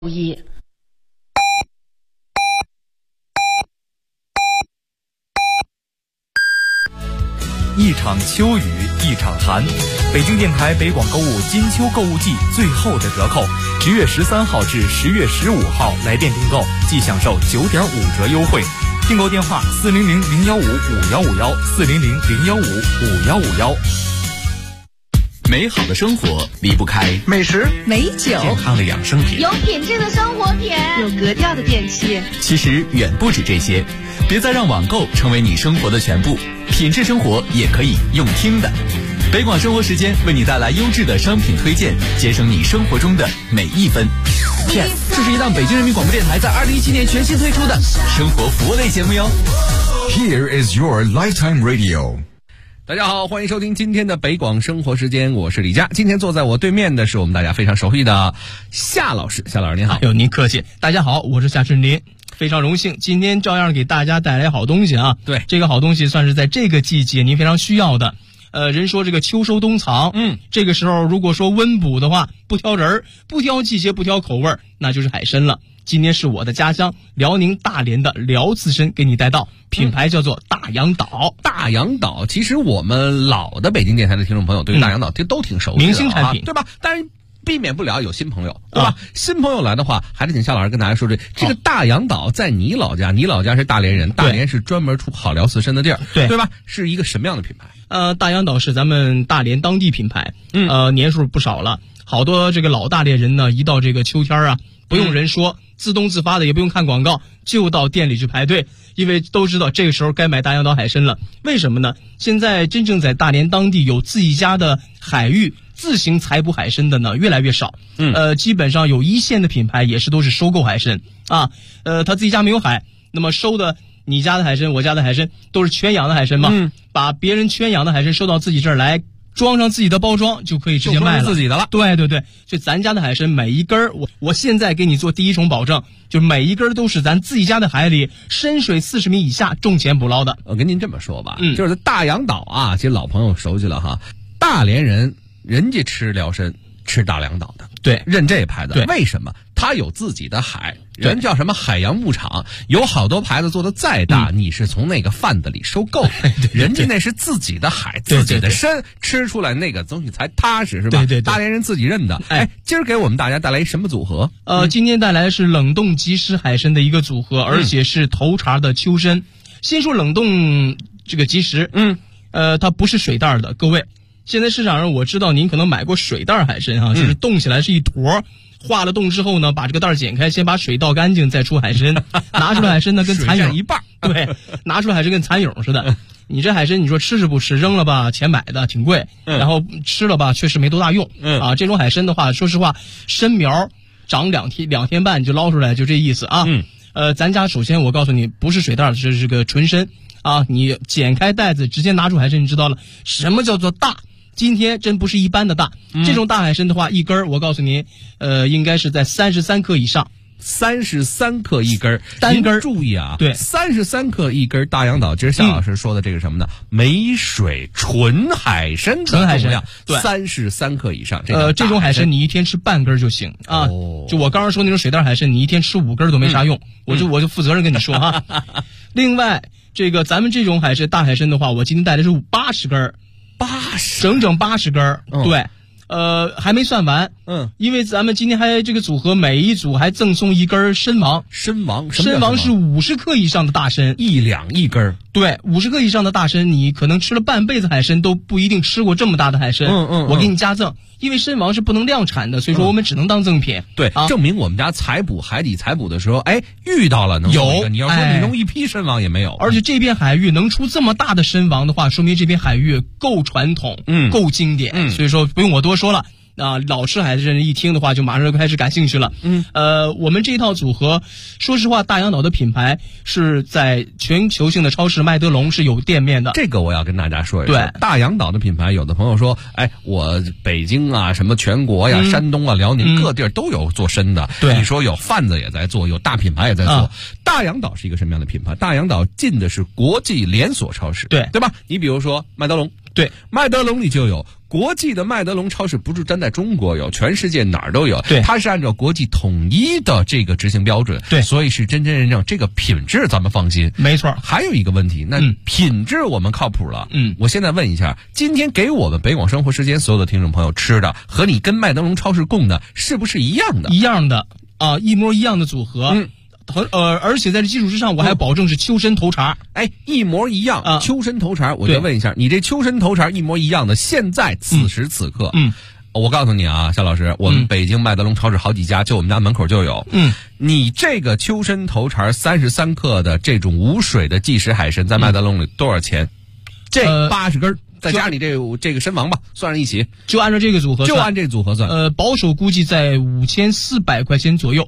一。 一场秋雨一场寒，北京电台北广购物金秋购物季最后的折扣，10月13号至10月15号来电订购即享受9.5折优惠。订购电话400-015-5151，400-015-5151。美好的生活离不开美食、 美酒、 健康的养生品， 有品质的生活品， 有格调的电器。 其实远不止这些，别再让网购成为你生活的全部，品质生活也可以用听的。北广生活时间为你带来优质的商品推荐，节省你生活中的每一分。 这是一档北京人民广播电台在2017年全新推出的生活服务类节目哟。 Here is your lifetime radio。 大家好，欢迎收听今天的北广生活时间，我是李佳。今天坐在我对面的是我们大家非常熟悉的夏老师。夏老师您好。 您客气。大家好，我是夏春林，非常荣幸今天照样给大家带来好东西啊。 对， 这个好东西算是在这个季节您非常需要的。人说这个秋收冬藏，这个时候如果说温补的话，不挑人，不挑季节，不挑口味，那就是海参了。今天是我的家乡辽宁大连的辽刺参给你带到，品牌叫做大洋岛。 大洋岛其实我们老的北京电台的听众朋友对大洋岛都挺熟悉的， 明星产品， 对吧？但是避免不了有新朋友，对吧？新朋友来的话，还得请夏老师跟大家说这个大洋岛在你老家，你老家是大连人，大连是专门出好辽刺参的地儿，对吧？是一个什么样的品牌？ 大洋岛是咱们大连当地品牌，年数不少了，好多这个老大连人呢，一到这个秋天啊，不用人说，自动自发的，也不用看广告，就到店里去排队，因为都知道这个时候该买大洋岛海参了。为什么呢？现在真正在大连当地有自己家的海域自行采捕海参的呢，越来越少。基本上有一线的品牌也是都是收购海参啊。他自己家没有海，那么收的你家的海参，我家的海参都是圈养的海参嘛，把别人圈养的海参收到自己这儿来，装上自己的包装就可以直接卖了， 自己的了。 对对对，所以咱家的海参每一根我现在给你做第一重保证，就是每一根都是咱自己家的海里深水40米以下种潜捕捞的。 我跟您这么说吧，就是大洋岛啊，其实老朋友熟悉了哈，大连人家吃辽参吃大洋岛的， 对， 认这牌子。 对， 为什么？他有自己的海，人叫什么海洋牧场，有好多牌子做的再大，你是从那个贩子里收购的，人家那是自己的海，自己的参，吃出来那个东西才踏实，是吧？ 对， 大连人自己认的。今儿给我们大家带来一什么组合？ 今天带来的是冷冻即食海参的一个组合，而且是头茬的秋参。先说冷冻这个即食，它不是水袋的，各位。现在市场上我知道您可能买过水袋海参哈，就是冻起来是一坨，化了冻之后呢，把这个袋剪开，先把水倒干净，再出海参，拿出来海参呢跟蚕蛹一半， 对，拿出来海参跟蚕蛹似的。你这海参你说吃是不吃，扔了吧钱买的挺贵，然后吃了吧确实没多大用，这种海参的话，说实话，参苗长2天半你就捞出来，就这意思啊。咱家首先我告诉你，不是水袋，这是个纯参啊，你剪开袋子直接拿出海参，你知道了什么叫做大。今天真不是一般的大，这种大海参的话，一根我告诉您，应该是在33克以上 ，33克一根， 单根。 注意啊， 对 ，33克一根大洋岛，这是夏老师说的这个什么呢？没水纯海参的重量， 对 ，33克以上。 这种海参你一天吃半根就行啊。就我刚刚说那种水袋海参，你一天吃5根都没啥用，我就负责任跟你说哈。另外，这个咱们这种大海参的话，我今天带的是80根。整整80根，对，还没算完，因为咱们今天还这个组合，每一组还赠送一根参王。参王是50克以上的大参 ，1两一根。 对，50克以上的大参，你可能吃了半辈子海参都不一定吃过这么大的海参。我给你加赠，因为参王是不能量产的，所以说我们只能当赠品。 对，证明我们家海底采捕的时候，遇到了能有。 你要说你弄一批参王也没有。 而且这片海域能出这么大的参王的话，说明这片海域够传统，够经典。所以说不用我多说了。老吃海参人一听的话，就马上就开始感兴趣了。我们这一套组合，说实话，大洋岛的品牌是在全球性的超市麦德龙是有店面的。 这个我要跟大家说一说。对，大洋岛的品牌，有的朋友说，我北京啊，什么全国呀、山东啊、辽宁各地儿都有做参的。对，你说有贩子也在做，有大品牌也在做。大洋岛是一个什么样的品牌？大洋岛进的是国际连锁超市，对吧？你比如说麦德龙。对，麦德龙里就有国际的麦德龙超市不是单在中国有，全世界哪儿都有。 对， 它是按照国际统一的这个执行标准。 对， 所以是真真正正这个品质咱们放心。 没错。 还有一个问题，那品质我们靠谱了。我现在问一下，今天给我们北广生活时间所有的听众朋友吃的，和你跟麦德龙超市供的是不是一样的？ 一样的啊，一模一样的组合。而且在这基础之上，我还保证是秋参头茬。 一模一样啊！秋参头茬，我就问一下，你这秋参头茬一模一样的，现在此时此刻，我告诉你啊，夏老师，我们北京麦德龙超市好几家，就我们家门口就有。你这个秋参头茬33克的这种无水的即食海参，在麦德龙里多少钱？这80根。再加上你这个参王吧，算上一起， 就按照这个组合算， 就按这个组合算。 保守估计在5400块钱左右。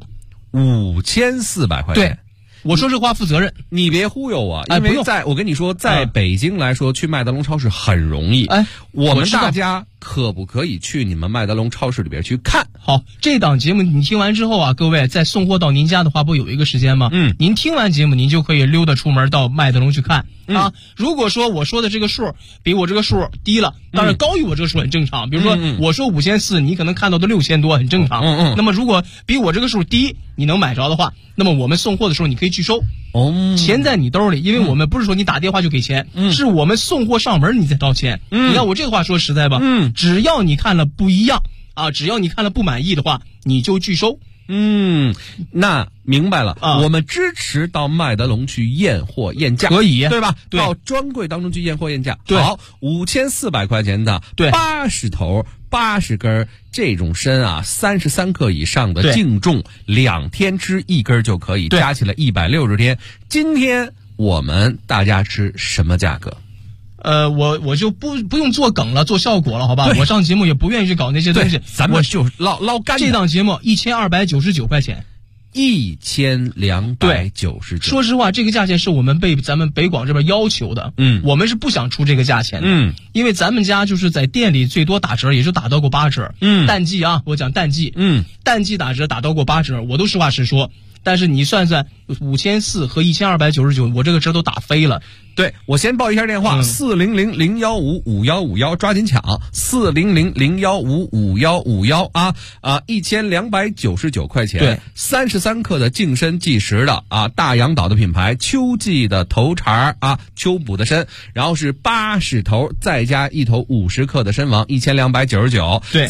5400块钱。 对，我说这话负责任， 你别忽悠我，因为我跟你说，在北京来说，去麦德龙超市很容易。我们大家可不可以去你们麦德龙超市里边去看？ 好，这档节目你听完之后啊，各位在送货到您家的话，不有一个时间吗？您听完节目，您就可以溜达出门到麦德龙去看。如果说我说的这个数比我这个数低了，当然高于我这个数很正常。比如说我说5400，你可能看到的6000多，很正常。那么如果比我这个数低，你能买着的话，那么我们送货的时候你可以拒收。钱在你兜里，因为我们不是说你打电话就给钱，是我们送货上门你再掏钱。你看我这个话说实在吧，只要你看了不一样啊，只要你看了不满意的话，你就拒收。 那明白了我们支持到麦德龙去验货验价， 可以， 对吧？ 对， 到专柜当中去验货验价。 对， 好，5400块钱的，对，80头80根这种参啊，33克以上的，净重2天吃1根就可以，加起来160天。今天我们大家吃什么价格？ 我就不用做梗了，做效果了，好吧？我上节目也不愿意去搞那些东西， 咱们就捞干。 这档节目1299块钱 ，1299。 说实话，这个价钱是我们被咱们北广这边要求的。我们是不想出这个价钱的。因为咱们家就是在店里最多打折，也就打到过8折。淡季啊，我讲淡季。淡季打折打到过8折，我都实话实说。但是你算算5400和1299，我这个折都打飞了。 对，我先报一下电话，400-015-5151，抓紧抢，400-015-5151啊，1299块钱。对，33克的净参即食的啊，大洋岛的品牌秋季的头茬啊，秋捕的参，然后是80头，再加1头50克的参王，1299。对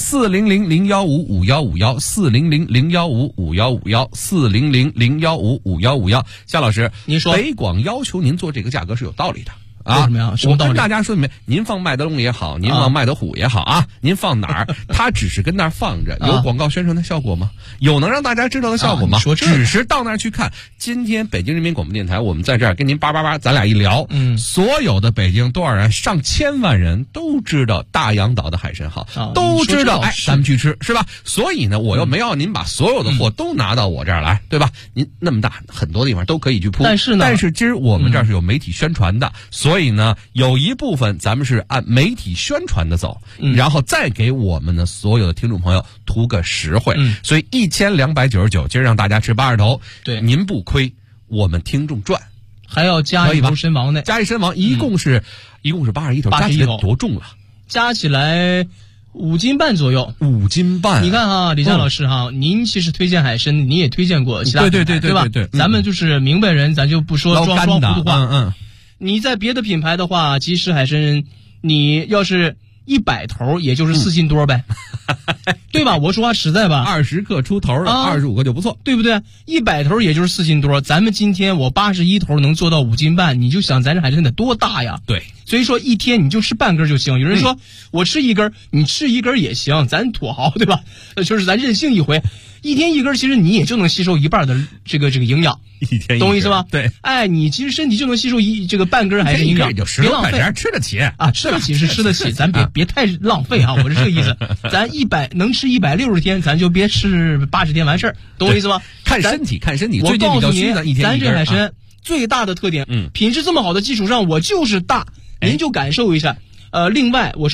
，400-015-5151，400-015-5151，400-015-5151。夏老师， 您说北广要求您做这个价格是有道理的。 为什么呀？ 我跟大家说明，您放麦德龙也好，您放麦德虎也好啊，您放哪儿，它只是跟那儿放着，有广告宣传的效果吗？有能让大家知道的效果吗？只是到那儿去看。今天北京人民广播电台，我们在这儿跟您叭，咱俩一聊，所有的北京多少人，上千万人都知道大洋岛的海参好，都知道，咱们去吃是吧？所以呢，我又没要您把所有的货都拿到我这儿来，对吧？您那么大，很多地方都可以去铺，但是今儿我们这儿是有媒体宣传的，所以呢，有一部分咱们是按媒体宣传的走，然后再给我们的所有的听众朋友图个实惠。所以1299，今儿让大家吃80头，对，您不亏，我们听众赚， 还要加一头参王呢， 加一参王，一共是81头，加起来多重了？ 加起来5斤半左右 ，5斤半。 你看哈，李佳老师哈，您其实推荐海参，你也推荐过其他品牌，对吧？咱们就是明白人，咱就不说装糊涂话。你在别的品牌的话，即食海参，你要是100头，也就是4斤多呗，对吧？我说话实在吧 ，20克出头，25克就不错， 对不对？100头也就是4斤多，咱们今天我81头能做到5斤半，你就想咱这海参得多大呀？ 对， 所以说一天你就吃半根就行。有人说我吃1根，你吃1根也行，咱土豪对吧？就是咱任性一回。一天1根，其实你也就能吸收1半的这个营养，懂我意思吧？ 对， 你其实身体就能吸收这个半根海参营养， 别浪费，吃得起啊， 吃得起是吃得起，咱别太浪费啊，我是这个意思。咱能吃160天，咱就别吃80天完事儿，懂我意思吗？ 看身体。 我告诉你，咱这海参最大的特点， 嗯， 品质这么好的基础上，我就是大，您就感受一下。另外我说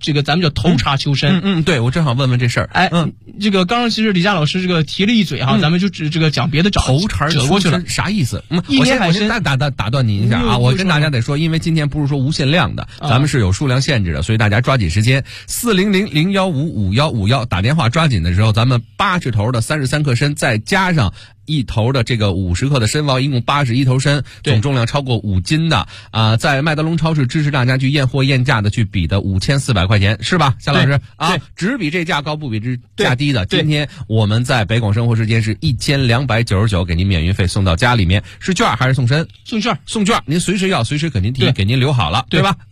这个咱们叫头茬秋参。 对，我正好问问这事儿。 这个刚刚其实李佳老师这个提了一嘴哈，咱们就这个讲别的头茬折过去了， 啥意思？ 一年海参打断您一下啊，我跟大家得说，因为今天不是说无限量的，咱们是有数量限制的，所以大家抓紧时间，400-015-5151打电话抓紧的时候，咱们80头的33克参，再加上1头的这个50克的参王，一共81头参，总重量超过5斤的在麦德龙超市支持大家去验货验价的去比的5400块钱，是吧，夏老师啊？只比这价高不比这价低的。今天我们在北广生活时间是1299，给您免运费送到家里面，是券还是送参？送券，您随时要随时给您提，给您留好了，对吧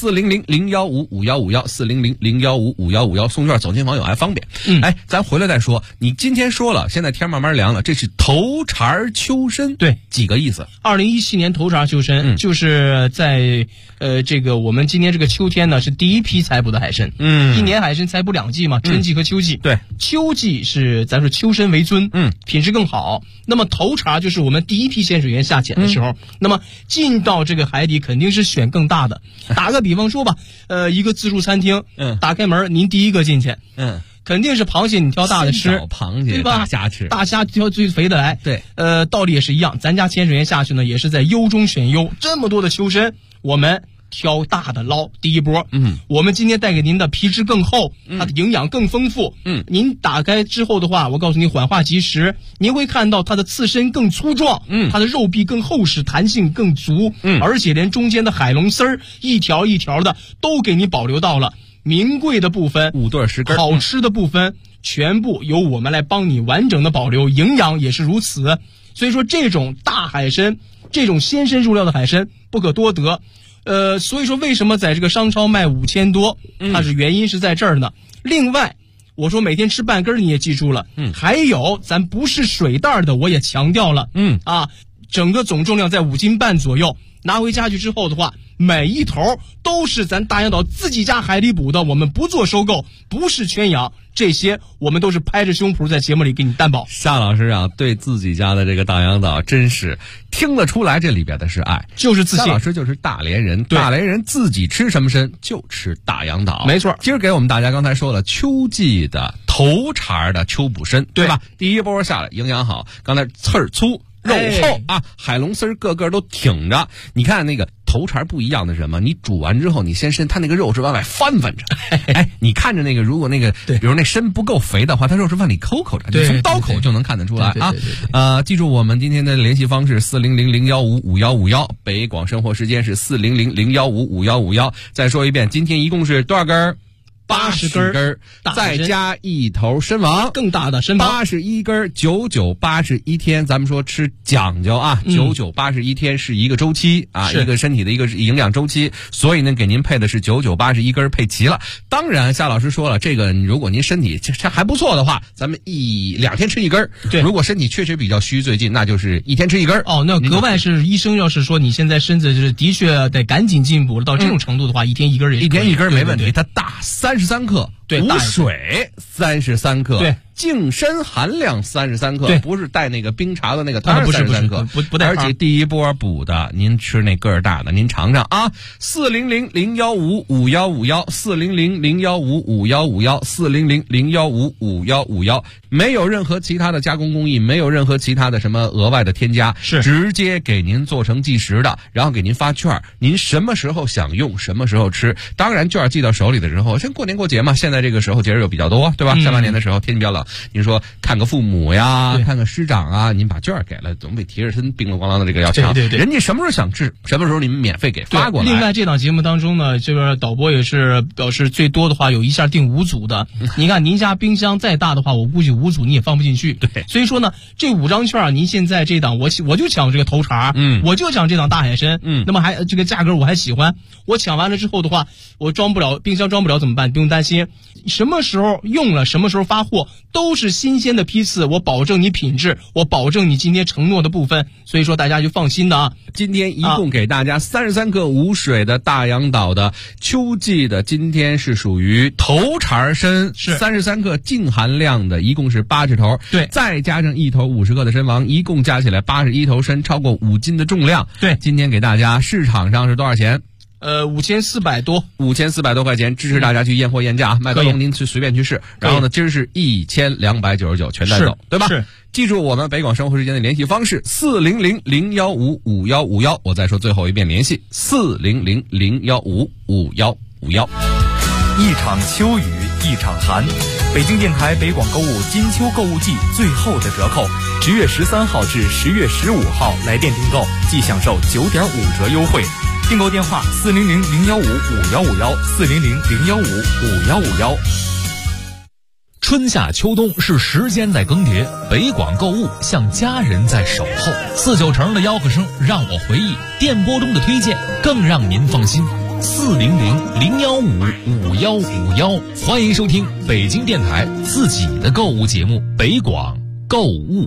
？400-015-5151，400-015-5151，送券走亲访友还方便。咱回来再说。你今天说了，现在天慢慢凉了，这是头茬秋参， 对， 几个意思 ？2017年头茬秋参，就是在这个我们今年这个秋天呢，是第一批采捕的海参。一年海参采捕2季嘛，春季和秋季。 对， 秋季是咱说秋参为尊，品质更好。那么头茬就是我们第一批潜水员下潜的时候，那么进到这个海底肯定是选更大的。打个比方说吧，一个自助餐厅，打开门，您第一个进去，肯定是螃蟹你挑大的吃， 螃蟹对吧？ 大虾吃， 大虾挑最肥的来。 对， 道理也是一样，咱家潜水员下去呢，也是在优中选优，这么多的秋参，我们挑大的捞。第一波，我们今天带给您的皮质更厚，它的营养更丰富。您打开之后的话，我告诉你缓化即食，您会看到它的刺身更粗壮，它的肉壁更厚实，弹性更足，而且连中间的海龙丝儿一条一条的都给你保留到了。名贵的部分 5对10根， 好吃的部分全部由我们来帮你完整的保留，营养也是如此。所以说这种大海参，这种鲜参入料的海参不可多得。所以说为什么在这个商超卖5000多，它是原因是在这儿呢。另外我说每天吃半根你也记住了，还有咱不是水袋的我也强调了，整个总重量在5斤半左右，拿回家去之后的话，每一头都是咱大洋岛自己家海里捕的，我们不做收购，不是圈养，这些我们都是拍着胸脯在节目里给你担保。 夏老师啊，对自己家的这个大洋岛真是听得出来，这里边的是爱， 就是自信。 夏老师就是大连人，大连人自己吃什么参就吃大洋岛， 没错。 今儿给我们大家刚才说了秋季的头茬的秋捕参，对吧？第一波下来营养好，刚才刺儿粗肉厚海龙丝个个都挺着。你看那个头茬不一样的是什么？你煮完之后你先它那个肉是往外翻着，你看着那个如果那个比如那参不够肥的话，它肉是往里抠着，你从刀口就能看得出来啊。记住我们今天的联系方式400-015-5151，北广生活时间是400-015-5151。再说一遍，今天一共是多少根？80根，再加1头参王， 更大的参王 ，81根，9981天。咱们说吃讲究啊，9981天是一个周期啊，一个身体的一个营养周期，所以呢，给您配的是9981根配齐了。当然，夏老师说了，这个如果您身体这还不错的话，咱们2天吃1根。对，如果身体确实比较虚，最近那就是1天吃1根。 那格外是医生要是说你现在身子就是的确得赶紧进步了，到这种程度的话，1天1根也是 1天1根没问题。它大33克，对，无水33克，对，净参含量33克，对，不是带那个冰茶的那个汤33克，不带。而且第一波补的，您吃那个儿大的，您尝尝啊。400-015-5151，400-015-5151，400-015-5151，没有任何其他的加工工艺，没有任何其他的什么额外的添加，是直接给您做成即食的，然后给您发券，您什么时候想用什么时候吃。当然券寄到手里的时候，像过年过节嘛，现在这个时候节日又比较多，对吧？下半年的时候天气比较冷，您说看个父母呀，看个师长啊，您把券给了，总比提着身冰了咣啷的这个要强。对，人家什么时候想吃，什么时候你们免费给发过来。 另外这档节目当中呢，这个导播也是表示最多的话有一下订5组的。你看您家冰箱再大的话，我估计5组你也放不进去。对，所以说呢，这5张券您现在这档我就抢这个头茬，我就抢这档大海参，那么还这个价格我还喜欢。我抢完了之后的话，我装不了冰箱装不了怎么办？不用担心，什么时候用了什么时候发货，都是新鲜的批次，我保证你品质，我保证你今天承诺的部分，所以说大家就放心的啊。 今天一共给大家33克无水的大洋岛的秋季的，今天是属于头茬参，是33克净含量的，一共是80头，对，再加上1头50克的参王，一共加起来81头参，超过5斤的重量。对，今天给大家市场上是多少钱 5400多 ，5400多块钱，支持大家去验货验价，麦德龙您去随便去试。然后呢，今儿是1299全带走，对吧？ 是。 记住我们北广生活时间的联系方式400-015-5151，我再说最后一遍联系400-015-5151。 一场秋雨一场寒，北京电台北广购物金秋购物季最后的折扣，10月13号至10月15号来电订购，即享受9.5折优惠。订购电话400-015-5151，400-015-5151。 春夏秋冬是时间在更迭，北广购物像家人在守候。49成的吆喝声让我回忆，电波中的推荐更让您放心。400-015-5151，欢迎收听北京电台自己的购物节目《北广购物》。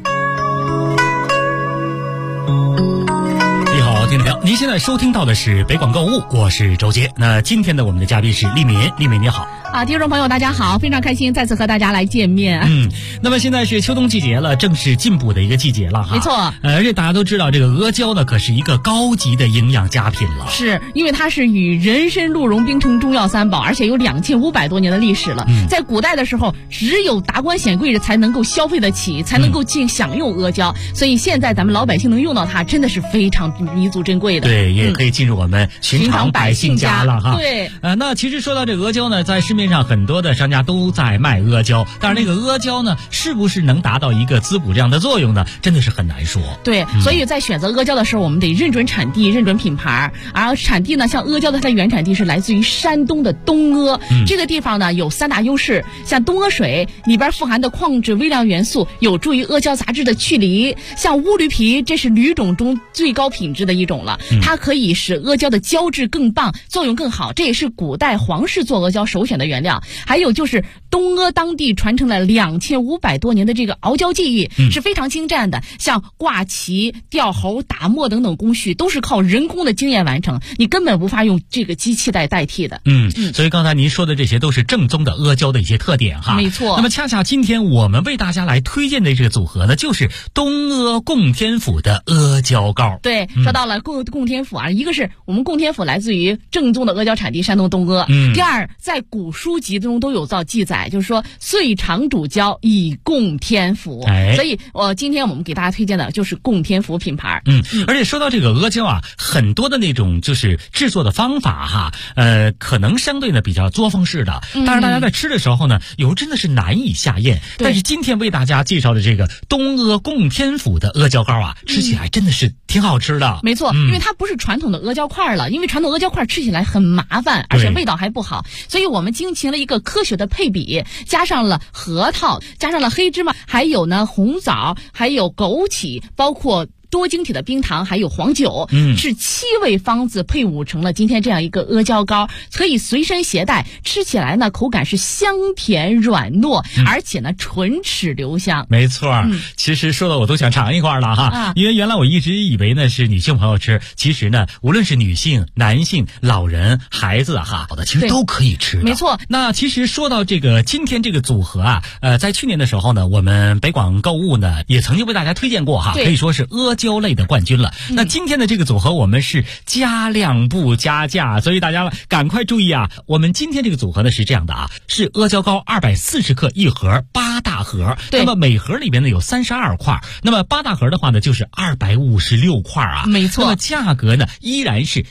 你好，听众朋友，您现在收听到的是北广购物，我是周杰。那今天的我们的嘉宾是丽敏，丽敏你好。 听众朋友大家好，非常开心再次和大家来见面。 那么现在是秋冬季节了，正是进补的一个季节了哈。 没错， 而且大家都知道这个阿胶呢，可是一个高级的营养佳品了。 是因为它是与人参、鹿茸并称中药三宝，而且有2500多年的历史了。在古代的时候，只有达官显贵才能够消费得起，才能够享用阿胶，所以现在咱们老百姓能用到它，真的是非常弥足珍贵的。 对，也可以进入我们寻常百姓家了哈。 对， 那其实说到这个阿胶呢，在市面上很多的商家都在卖阿胶，但是那个阿胶呢，是不是能达到一个滋补这样的作用呢？真的是很难说。 对，所以在选择阿胶的时候，我们得认准产地、认准品牌。而产地呢，像阿胶的它的原产地是来自于山东的东阿，这个地方呢有3大优势，像东阿水里边富含的矿质微量元素，有助于阿胶杂质的去离。像乌驴皮，这是驴种中最高品质的一种了，它可以使阿胶的胶质更棒，作用更好，这也是古代皇室做阿胶首选的原料。还有就是东阿当地传承了2500多年的这个熬胶技艺，是非常精湛的，像挂旗、吊喉、打磨等等工序都是靠人工的经验完成，你根本无法用这个机器来代替的。 所以刚才您说的这些都是正宗的阿胶的一些特点哈。 没错。 那么恰恰今天我们为大家来推荐的这个组合呢，就是东阿供天府的阿胶膏。 对，说到了供天府啊，一个是我们供天府来自于正宗的阿胶产地山东东阿，第二在古书籍中都有记载，就是说岁长主胶以供天府，所以今天我们给大家推荐的就是供天府品牌。 而且说到这个阿胶啊，很多的那种就是制作的方法哈，可能相对呢比较作风式的，但是大家在吃的时候呢，有真的是难以下咽。但是今天为大家介绍的这个东阿供天府的阿胶膏啊，吃起来真的是挺好吃的。 没错，因为它不是传统的阿胶块了，因为传统阿胶块吃起来很麻烦，而且味道还不好，所以我们进行了一个科学的配比，加上了核桃，加上了黑芝麻，还有呢红枣，还有枸杞，包括多晶体的冰糖，还有黄酒，是7味方子配伍成了今天这样一个阿胶膏，可以随身携带，吃起来呢口感是香甜软糯，而且呢唇齿留香。 没错，其实说的我都想尝一块了哈，因为原来我一直以为呢是女性朋友吃，其实呢无论是女性、男性、老人、孩子哈，其实都可以吃的。 没错。 那其实说到这个今天这个组合啊，在去年的时候呢，我们北广购物呢也曾经为大家推荐过哈，可以说是阿胶类的冠军了。那今天的这个组合我们是加量不加价，所以大家赶快注意啊！我们今天这个组合呢是这样的啊，是阿胶膏240克一盒，8大盒，那么每盒里边呢有32块，那么8大盒的话呢就是256块啊。 没错。 那么价格呢依然是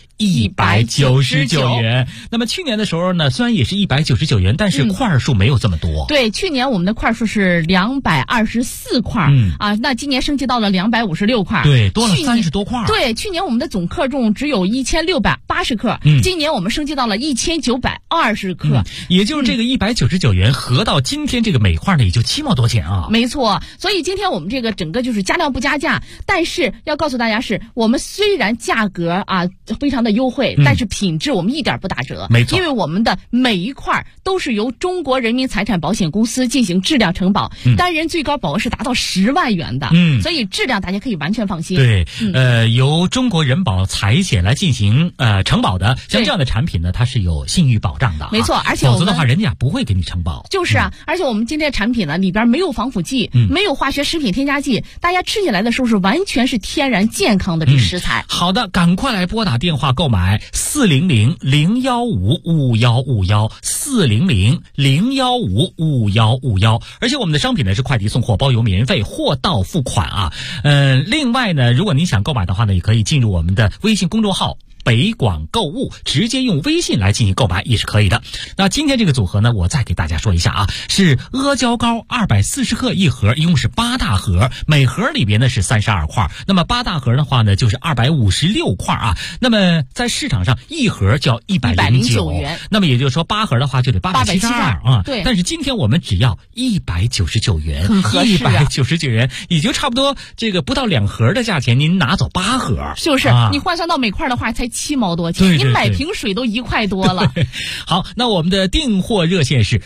199元。那么去年的时候呢，虽然也是199元，但是块数没有这么多。 对，去年我们的块数是224块，那今年升级到了256块。 对，多了30多块。 对，去年我们的总克重只有1680克，今年我们升级到了1920克， 也就是这个199元合到今天这个每块呢也就7毛多钱啊。 没错，所以今天我们这个整个就是加量不加价，但是要告诉大家是我们虽然价格非常的优惠，但是品质我们一点不打折。 没错， 因为我们的每一块都是由中国人民财产保险公司进行质量承保，单人最高保额是达到10万元的，所以质量大家可以完全放心。 对，由中国人保财险来进行承保的，像这样的产品呢，它是有信誉保障的。 没错，而且否则的话，人家不会给你承保。 就是啊，而且我们今天的产品呢，里边没有防腐剂，没有化学食品添加剂，大家吃起来的时候是完全是天然健康的这食材。 好的，赶快来拨打电话购买400-015-5151，400-015-5151。而且我们的商品呢是快递送货，包邮免运费，货到付款啊。另外呢，如果您想购买的话呢，也可以进入我们的微信公众号北广购物，直接用微信来进行购买也是可以的。那今天这个组合呢，我再给大家说一下啊，是阿胶糕240克一盒，一共是8大盒，每盒里边呢是32块，那么8大盒的话呢就是256块啊。那么在市场上一盒就要109 元， 那么也就是说8盒的话就得872啊。 对， 但是今天我们只要199元， 很合适啊 ，199元也就差不多这个不到2盒的价钱，您拿走8盒， 就是、你换算到每块的话才7毛多钱，你买瓶水都1块多了。 好，那我们的订货热线是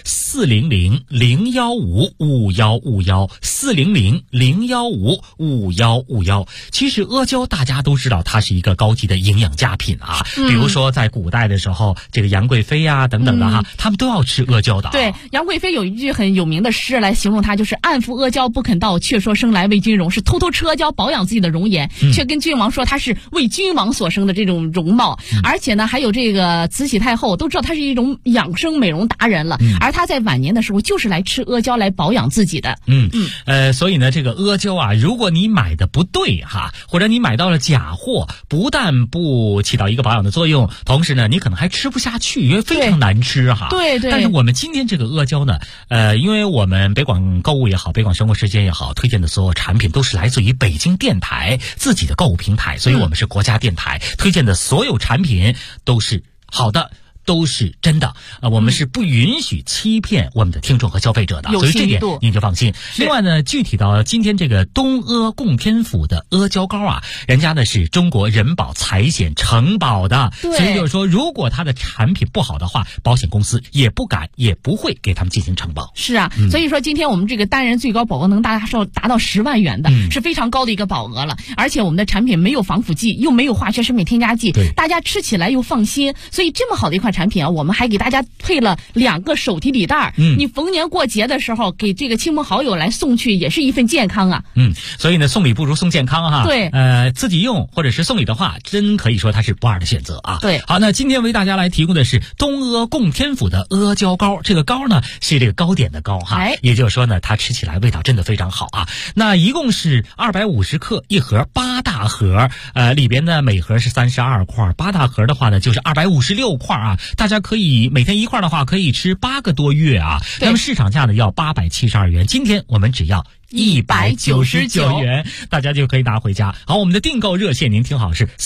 400-015-5151，400-015-5151。其实阿胶大家都知道，它是一个高级的营养佳品啊。比如说在古代的时候，这个杨贵妃啊等等的哈，他们都要吃阿胶的。 对，杨贵妃有一句很有名的诗来形容她，就是暗服阿胶不肯到，却说生来为君荣，是偷偷吃阿胶保养自己的容颜，却跟君王说她是为君王所生的这种容貌。而且呢，还有这个慈禧太后都知道她是一种养生美容达人了，而她在晚年的时候就是来吃阿胶来保养自己的。 所以呢，这个阿胶啊，如果你买的不对哈，或者你买到了假货，不但不起到一个保养的作用，同时呢，你可能还吃不下去，因为非常难吃哈。 对。 但是我们今天这个阿胶呢，因为我们北广购物也好，北广生活时间也好，推荐的所有产品都是来自于北京电台自己的购物平台，所以我们是国家电台推荐的所有产品都是好的，都是真的，我们是不允许欺骗我们的听众和消费者的，所以这点您就放心。另外呢，具体到今天这个东阿供天府的阿胶糕啊，人家呢是中国人保财险承保的，所以就是说，如果他的产品不好的话，保险公司也不敢也不会给他们进行承保。 是啊，所以说今天我们这个单人最高保额能达到10万元的，是非常高的一个保额了。而且我们的产品没有防腐剂，又没有化学食品添加剂，大家吃起来又放心。所以这么好的一款产品啊，我们还给大家配了2个手提礼袋，你逢年过节的时候给这个亲朋好友来送去，也是一份健康啊。 所以呢，送礼不如送健康哈。 对， 自己用或者是送礼的话，真可以说它是不二的选择啊。 对， 好，那今天为大家来提供的是东阿供天府的阿胶糕，这个糕呢是这个糕点的糕哈，也就是说呢，它吃起来味道真的非常好啊。那一共是250克一盒，8大盒，里边呢每盒是32块，8大盒的话呢就是256块啊。大家可以每天1块的话，可以吃8个多月啊。那么市场价呢要872元，今天我们只要199元，大家就可以拿回家。好，我们的订购热线您听好是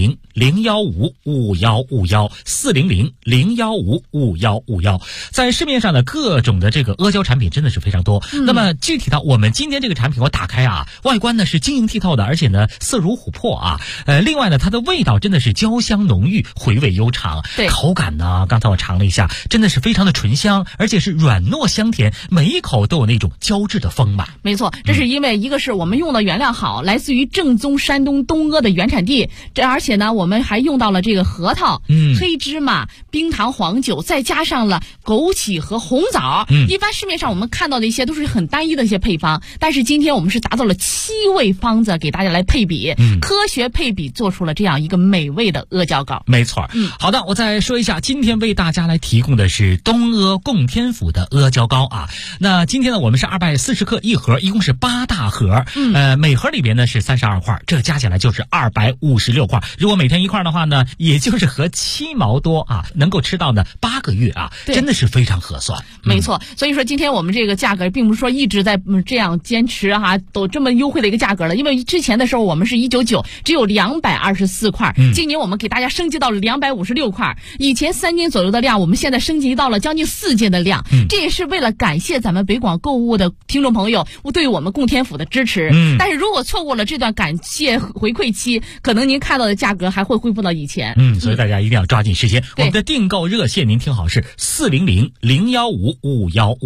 400-015-5151，400-015-5151。在市面上的各种的这个阿胶产品真的是非常多。那么具体到我们今天这个产品，我打开啊，外观呢是晶莹剔透的，而且呢色如琥珀啊。另外呢，它的味道真的是焦香浓郁，回味悠长。 对， 口感呢，刚才我尝了一下，真的是非常的醇香，而且是软糯香甜，每一口都有那种胶质的丰满。 没错，这是因为一个是我们用的原料好，来自于正宗山东东阿的原产地，而且呢，我们还用到了这个核桃、黑芝麻、冰糖、黄酒，再加上了枸杞和红枣。一般市面上我们看到的一些都是很单一的一些配方，但是今天我们是达到了7味方子给大家来配比，科学配比做出了这样一个美味的阿胶糕。 没错，好的，我再说一下，今天为大家来提供的是东阿供天府的阿胶糕啊。那今天呢，我们是240克一盒，一共是8大盒，每盒里边呢是32块，这加起来就是256块。如果每天1块的话呢，也就是合7毛多啊，能够吃到呢8个月啊，真的是非常合算。 没错，所以说今天我们这个价格并不是说一直在这样坚持哈，都这么优惠的一个价格了。因为之前的时候我们是199，只有224块，今年我们给大家升级到了256块。以前3斤左右的量，我们现在升级到了将近4斤的量，这也是为了感谢咱们北广购物的听众朋友对我们供天府的支持。但是如果错过了这段感谢回馈期，可能您看到的价格还会恢复到以前。 所以大家一定要抓紧时间。我们的订购热线您听好是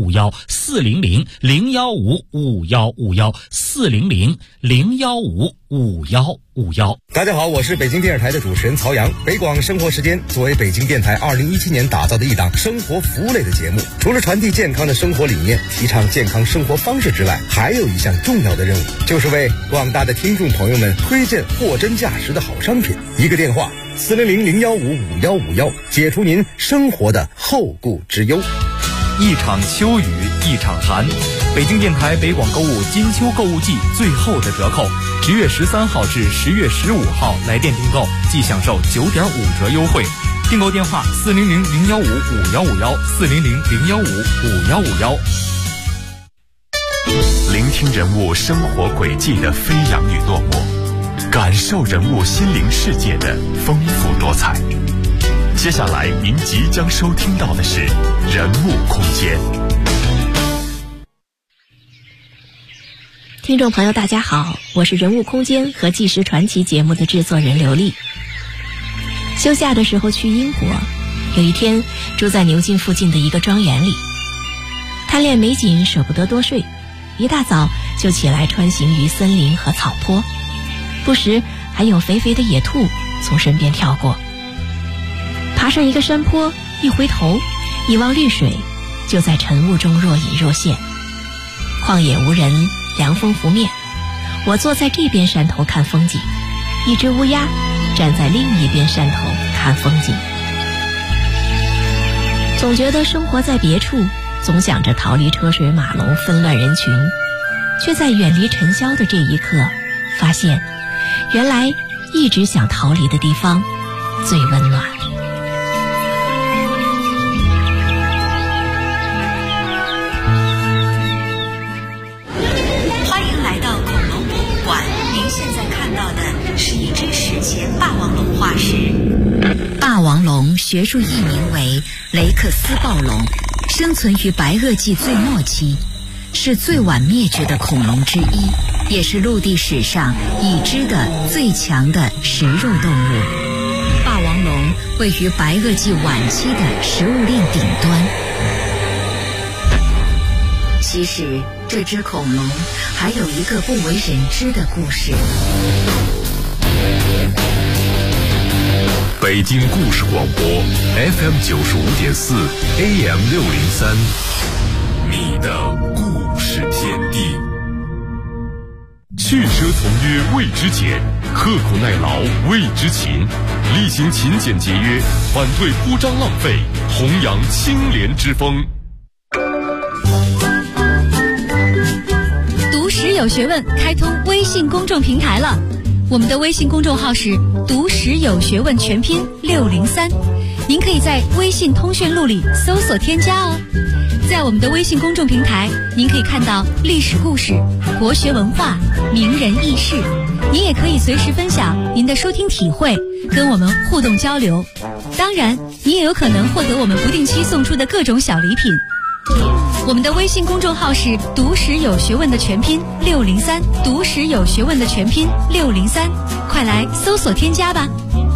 400-015-5151，400-015-5151，400-015-5151。 5151。 大家好，我是北京电视台的主持人曹阳。北广生活时间作为北京电台2017年打造的一档生活服务类的节目，除了传递健康的生活理念，提倡健康生活方式之外，还有一项重要的任务，就是为广大的听众朋友们推荐货真价实的好商品。一个电话400-015-5151，解除您生活的后顾之忧。 一场秋雨一场寒，北京电台北广购物金秋购物季最后的折扣，10月13号至10月15号来电订购即享受9.5折优惠。订购电话400-015-5151，400-015-5151。 聆听人物生活轨迹的飞扬与落寞，感受人物心灵世界的丰富多彩。接下来您即将收听到的是人物空间。 听众朋友大家好，我是人物空间和纪实传奇节目的制作人刘丽。休假的时候去英国，有一天住在牛津附近的一个庄园里，贪恋美景舍不得多睡，一大早就起来穿行于森林和草坡，不时还有肥肥的野兔从身边跳过。爬上一个山坡，一回头一望绿水，就在晨雾中若隐若现。旷野无人，凉风拂面，我坐在这边山头看风景，一只乌鸦站在另一边山头看风景。总觉得生活在别处，总想着逃离车水马龙纷乱人群，却在远离尘嚣的这一刻，发现原来一直想逃离的地方最温暖。 是一只史前霸王龙化石。霸王龙学术译名为雷克斯暴龙，生存于白垩纪最末期，是最晚灭绝的恐龙之一，也是陆地史上已知的最强的食肉动物。霸王龙位于白垩纪晚期的食物链顶端。其实这只恐龙还有一个不为人知的故事。 北京故事广播 FM 95.4 AM 603，你的故事天地。驱车从约为之俭，刻苦耐劳为之勤，厉行勤俭节约，反对铺张浪费，弘扬清廉之风。 读史有学问开通微信公众平台了，我们的微信公众号是读史有学问全拼603，您可以在微信通讯录里搜索添加哦。在我们的微信公众平台，您可以看到历史故事、国学文化、名人轶事，您也可以随时分享您的收听体会，跟我们互动交流。当然，你也有可能获得我们不定期送出的各种小礼品。我们的微信公众号是读史有学问的全拼603，读史有学问的全拼603，快来搜索添加吧。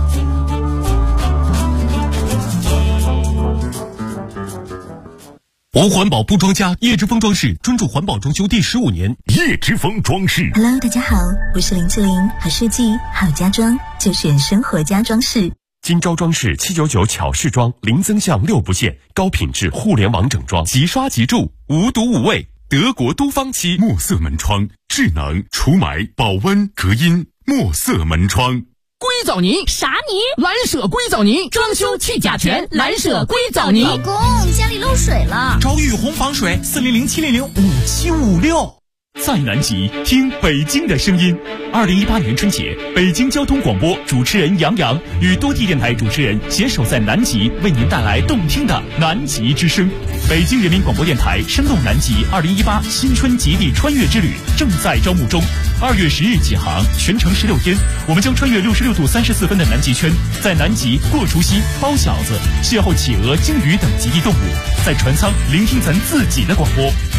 无环保不装家，叶之峰装饰专注环保装修第15年。叶之峰装饰。 Hello， 大家好，我是林志玲，好设计好家装就选生活家装饰。 今朝装饰799巧饰装，零增项6不限，高品质互联网整装，即刷即住，无毒无味。德国都方漆墨色门窗，智能除霾、保温、隔音，墨色门窗。 硅藻泥啥泥？ 蓝舍硅藻泥，装修去甲醛，蓝舍硅藻泥。 老公，家里漏水了， 找雨虹防水，400-700-5756。 在南极听北京的声音。2018年春节，北京交通广播主持人杨洋与多地电台主持人携手在南极，为您带来动听的南极之声。北京人民广播电台声动南极2018新春极地穿越之旅正在招募中，2月10日起航，全程16天，我们将穿越66度34分的南极圈，在南极过除夕、包饺子，邂逅企鹅、鲸鱼等极地动物，在船舱聆听咱自己的广播。